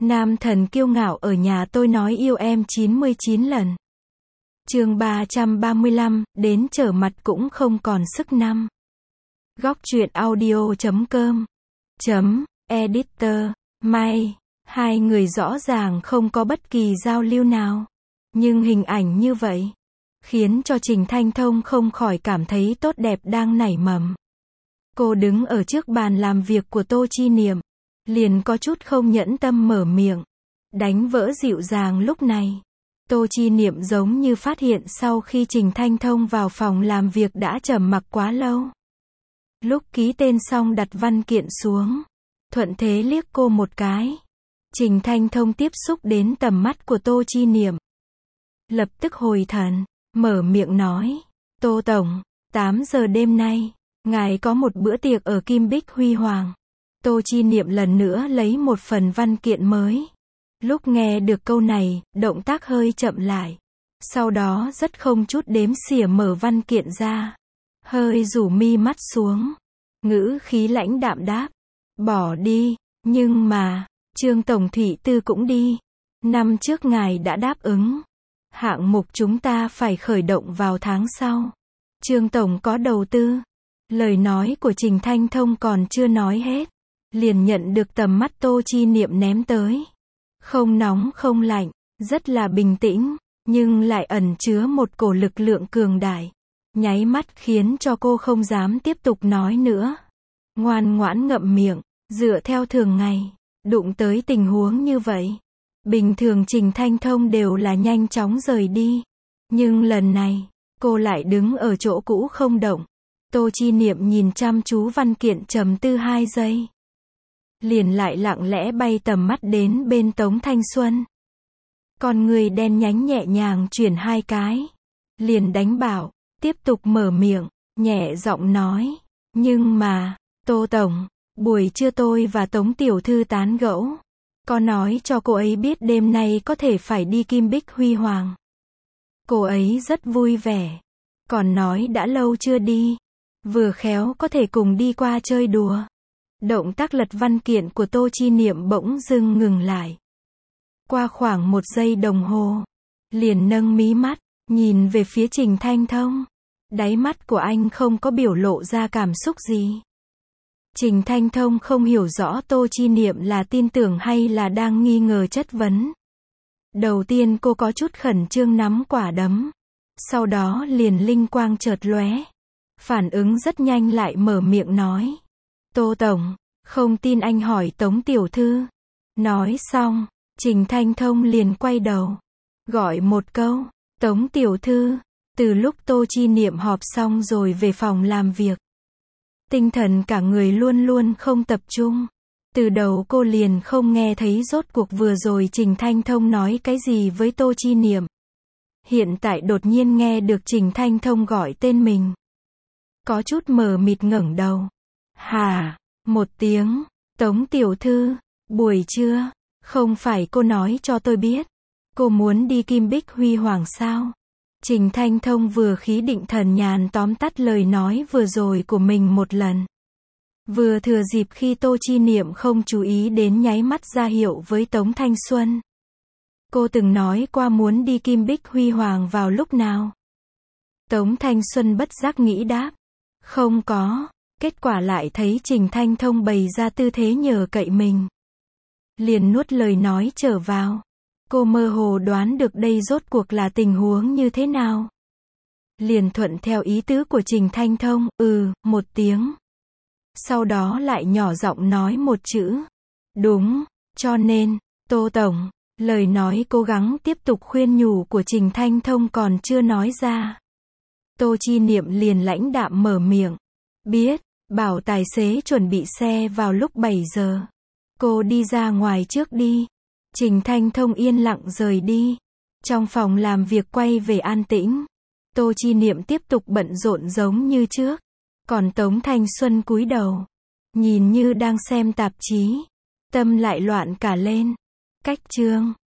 Nam thần kiêu ngạo ở nhà tôi nói yêu em 99 lần. Chương 335, đến trở mặt cũng không còn sức năm. Góc truyện audio.com Editor, May. Hai người rõ ràng không có bất kỳ giao lưu nào. Nhưng hình ảnh như vậy khiến cho Trình Thanh Thông không khỏi cảm thấy tốt đẹp đang nảy mầm. Cô đứng ở trước bàn làm việc của Tô Chi Niệm, liền có chút không nhẫn tâm mở miệng, đánh vỡ dịu dàng lúc này. Tô Chi Niệm giống như phát hiện sau khi Trình Thanh Thông vào phòng làm việc đã trầm mặc quá lâu. Lúc ký tên xong đặt văn kiện xuống, thuận thế liếc cô một cái. Trình Thanh Thông tiếp xúc đến tầm mắt của Tô Chi Niệm, lập tức hồi thần, mở miệng nói, Tô Tổng, 8 giờ đêm nay, ngài có một bữa tiệc ở Kim Bích Huy Hoàng. Tô Chi Niệm lần nữa lấy một phần văn kiện mới. Lúc nghe được câu này, động tác hơi chậm lại. Sau đó rất không chút đếm xỉa mở văn kiện ra. Hơi rủ mi mắt xuống. Ngữ khí lãnh đạm đáp. Bỏ đi, nhưng mà, Trương Tổng Thủy Tư cũng đi. Năm trước ngài đã đáp ứng. Hạng mục chúng ta phải khởi động vào tháng sau. Trương Tổng có đầu tư. Lời nói của Trình Thanh Thông còn chưa nói hết, liền nhận được tầm mắt Tô Chi Niệm ném tới. Không nóng không lạnh, rất là bình tĩnh, nhưng lại ẩn chứa một cổ lực lượng cường đại. Nháy mắt khiến cho cô không dám tiếp tục nói nữa. Ngoan ngoãn ngậm miệng, dựa theo thường ngày, đụng tới tình huống như vậy. Bình thường Trình Thanh Thông đều là nhanh chóng rời đi. Nhưng lần này, cô lại đứng ở chỗ cũ không động. Tô Chi Niệm nhìn chăm chú văn kiện trầm tư 2 giây. Liền lại lặng lẽ bay tầm mắt đến bên Tống Thanh Xuân. Con người đen nhánh nhẹ nhàng chuyển 2 cái. Liền đánh bảo, tiếp tục mở miệng, nhẹ giọng nói. Nhưng mà, Tô Tổng, buổi trưa tôi và Tống Tiểu Thư tán gẫu. Có nói cho cô ấy biết đêm nay có thể phải đi Kim Bích Huy Hoàng. Cô ấy rất vui vẻ. Còn nói đã lâu chưa đi. Vừa khéo có thể cùng đi qua chơi đùa. Động tác lật văn kiện của Tô Chi Niệm bỗng dưng ngừng lại. Qua khoảng 1 giây đồng hồ, liền nâng mí mắt, nhìn về phía Trình Thanh Thông. Đáy mắt của anh không có biểu lộ ra cảm xúc gì. Trình Thanh Thông không hiểu rõ Tô Chi Niệm là tin tưởng hay là đang nghi ngờ chất vấn. Đầu tiên cô có chút khẩn trương nắm quả đấm. Sau đó liền linh quang chợt lóe. Phản ứng rất nhanh lại mở miệng nói. Tô Tổng, không tin anh hỏi Tống Tiểu Thư. Nói xong, Trình Thanh Thông liền quay đầu. Gọi một câu, Tống Tiểu Thư. Từ lúc Tô Chi Niệm họp xong rồi về phòng làm việc. Tinh thần cả người luôn luôn không tập trung. Từ đầu cô liền không nghe thấy rốt cuộc vừa rồi Trình Thanh Thông nói cái gì với Tô Chi Niệm. Hiện tại đột nhiên nghe được Trình Thanh Thông gọi tên mình. Có chút mờ mịt ngẩng đầu. Hà, một tiếng, Tống Tiểu Thư, buổi trưa, không phải cô nói cho tôi biết. Cô muốn đi Kim Bích Huy Hoàng sao? Trình Thanh Thông vừa khí định thần nhàn tóm tắt lời nói vừa rồi của mình một lần. Vừa thừa dịp khi Tô Chi Niệm không chú ý đến nháy mắt ra hiệu với Tống Thanh Xuân. Cô từng nói qua muốn đi Kim Bích Huy Hoàng vào lúc nào? Tống Thanh Xuân bất giác nghĩ đáp. Không có. Kết quả lại thấy Trình Thanh Thông bày ra tư thế nhờ cậy mình. Liền nuốt lời nói trở vào. Cô mơ hồ đoán được đây rốt cuộc là tình huống như thế nào. Liền thuận theo ý tứ của Trình Thanh Thông, một tiếng. Sau đó lại nhỏ giọng nói một chữ. Đúng, cho nên, Tô Tổng, lời nói cố gắng tiếp tục khuyên nhủ của Trình Thanh Thông còn chưa nói ra. Tô Chi Niệm liền lãnh đạm mở miệng. Biết, bảo tài xế chuẩn bị xe vào lúc 7 giờ. Cô đi ra ngoài trước đi. Trình Thanh Thông yên lặng rời đi. Trong phòng làm việc quay về an tĩnh. Tô Chi Niệm tiếp tục bận rộn giống như trước. Còn Tống Thanh Xuân cúi đầu. Nhìn như đang xem tạp chí. Tâm lại loạn cả lên. Cách chương